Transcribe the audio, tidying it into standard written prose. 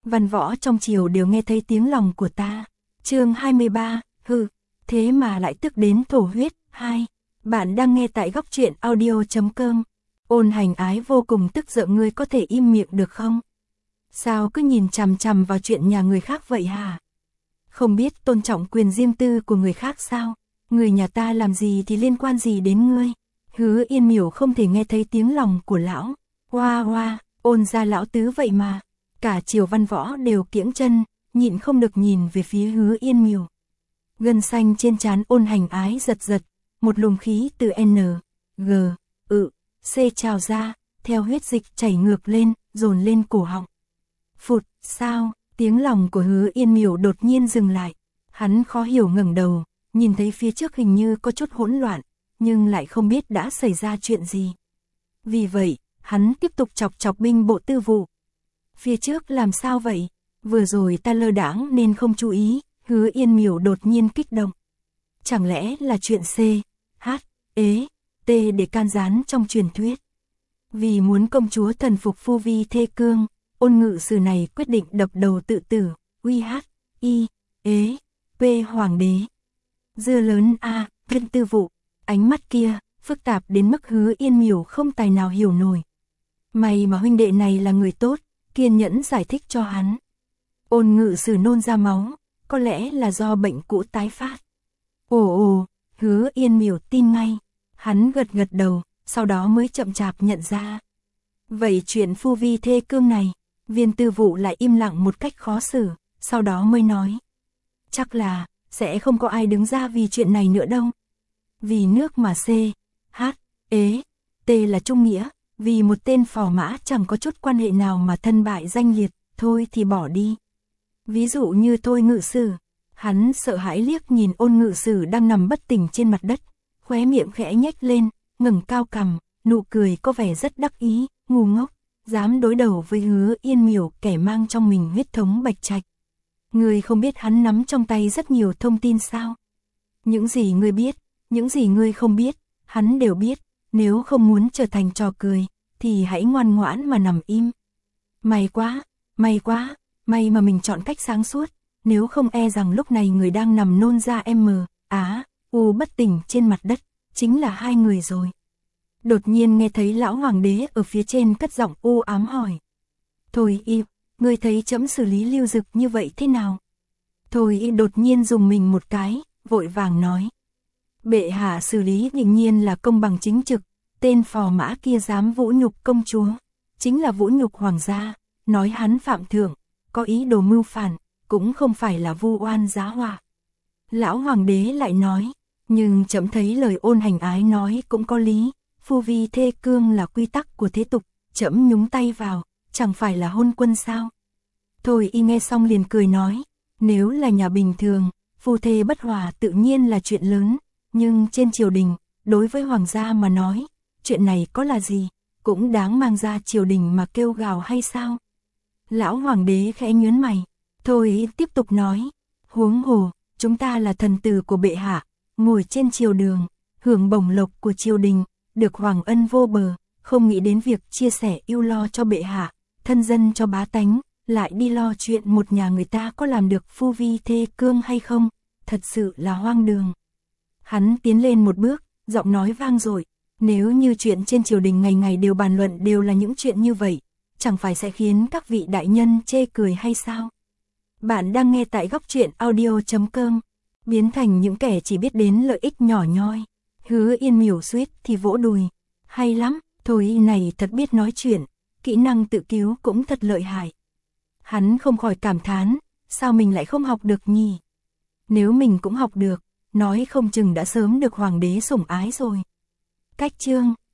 văn võ trong triều đều nghe thấy tiếng lòng của ta. Chương 23, thế mà lại tức đến thổ huyết. 2. Bạn đang nghe tại góc truyện audio.com. Ôn Hành Ái vô cùng tức giận, ngươi có thể im miệng được không? Sao cứ nhìn chằm chằm vào chuyện nhà người khác vậy hả? Không biết tôn trọng quyền riêng tư của người khác sao? Người nhà ta làm gì thì liên quan gì đến ngươi? Hứa Yên Miểu không thể nghe thấy tiếng lòng của lão. Hoa hoa, Ôn gia lão tứ vậy mà. Cả triều văn võ đều kiễng chân, nhịn không được nhìn về phía Hứa Yên Miểu. Gân xanh trên trán Ôn Hành Ái giật giật, một luồng khí từ C trào ra, theo huyết dịch chảy ngược lên, dồn lên cổ họng. Phụt, sao? Tiếng lòng của Hứa Yên Miểu đột nhiên dừng lại. Hắn khó hiểu ngẩng đầu, nhìn thấy phía trước hình như có chút hỗn loạn, nhưng lại không biết đã xảy ra chuyện gì. Vì vậy, hắn tiếp tục chọc chọc binh bộ tư vụ. Phía trước làm sao vậy? Vừa rồi ta lơ đãng nên không chú ý. Hứa Yên Miểu đột nhiên kích động. Chẳng lẽ là chuyện để can gián trong truyền thuyết? Vì muốn công chúa thần phục Phu Vi Thê Cương, Ôn ngự sử này quyết định đập đầu tự tử. Hoàng đế. Dưa lớn a, viên tư vụ. Ánh mắt kia phức tạp đến mức Hứa Yên Miểu không tài nào hiểu nổi. May mà huynh đệ này là người tốt, kiên nhẫn giải thích cho hắn. Ôn ngự sử nôn ra máu, có lẽ là do bệnh cũ tái phát. Hứa Yên Miểu tin ngay. Hắn gật gật đầu, sau đó mới chậm chạp nhận ra. Vậy chuyện Phu Vi Thê Cương này, viên tư vụ lại im lặng một cách khó xử, sau đó mới nói. Chắc là, sẽ không có ai đứng ra vì chuyện này nữa đâu. Vì nước mà là trung nghĩa, vì một tên phò mã chẳng có chút quan hệ nào mà thân bại danh liệt, thôi thì bỏ đi. Ví dụ như Thôi ngự sử. Hắn sợ hãi liếc nhìn Ôn ngự sử đang nằm bất tỉnh trên mặt đất, khóe miệng khẽ nhếch lên, ngẩng cao cằm, nụ cười có vẻ rất đắc ý. Ngu ngốc, dám đối đầu với Hứa Yên Miểu, kẻ mang trong mình huyết thống Bạch Trạch. Ngươi không biết hắn nắm trong tay rất nhiều thông tin sao? Những gì ngươi biết, những gì ngươi không biết, hắn đều biết. Nếu không muốn trở thành trò cười, thì hãy ngoan ngoãn mà nằm im. May quá, may mà mình chọn cách sáng suốt. Nếu không e rằng lúc này người đang nằm nôn ra bất tỉnh trên mặt đất, chính là hai người rồi. Đột nhiên nghe thấy lão hoàng đế ở phía trên cất giọng u ám hỏi. Thôi y, ngươi thấy trẫm xử lý Lưu Dực như vậy thế nào? Thôi y đột nhiên dùng mình một cái, vội vàng nói. Bệ hạ xử lý đương nhiên là công bằng chính trực, tên phò mã kia dám vũ nhục công chúa, chính là vũ nhục hoàng gia, nói hắn phạm thượng, có ý đồ mưu phản, cũng không phải là vu oan giá họa. Lão hoàng đế lại nói, nhưng trẫm thấy lời Ôn Hành Ái nói cũng có lý, Phu Vi Thê Cương là quy tắc của thế tục, trẫm nhúng tay vào, chẳng phải là hôn quân sao? Thôi y nghe xong liền cười nói, nếu là nhà bình thường, phu thê bất hòa tự nhiên là chuyện lớn, nhưng trên triều đình, đối với hoàng gia mà nói, chuyện này có là gì, cũng đáng mang ra triều đình mà kêu gào hay sao? Lão hoàng đế khẽ nhướng mày, thôi y tiếp tục nói, huống hồ, chúng ta là thần tử của bệ hạ, ngồi trên triều đường, hưởng bổng lộc của triều đình, được hoàng ân vô bờ, không nghĩ đến việc chia sẻ ưu lo cho bệ hạ, thân dân cho bá tánh, lại đi lo chuyện một nhà người ta có làm được Phu Vi Thê Cương hay không, thật sự là hoang đường. Hắn tiến lên một bước, giọng nói vang dội, nếu như chuyện trên triều đình ngày ngày đều bàn luận đều là những chuyện như vậy, chẳng phải sẽ khiến các vị đại nhân chê cười hay sao? Bạn đang nghe tại góc truyện audio.com, biến thành những kẻ chỉ biết đến lợi ích nhỏ nhoi. Hứa Yên Miểu suýt thì vỗ đùi, hay lắm, thôi này thật biết nói chuyện, kỹ năng tự cứu cũng thật lợi hại. Hắn không khỏi cảm thán, sao mình lại không học được nhỉ? Nếu mình cũng học được, nói không chừng đã sớm được hoàng đế sủng ái rồi. Cách chương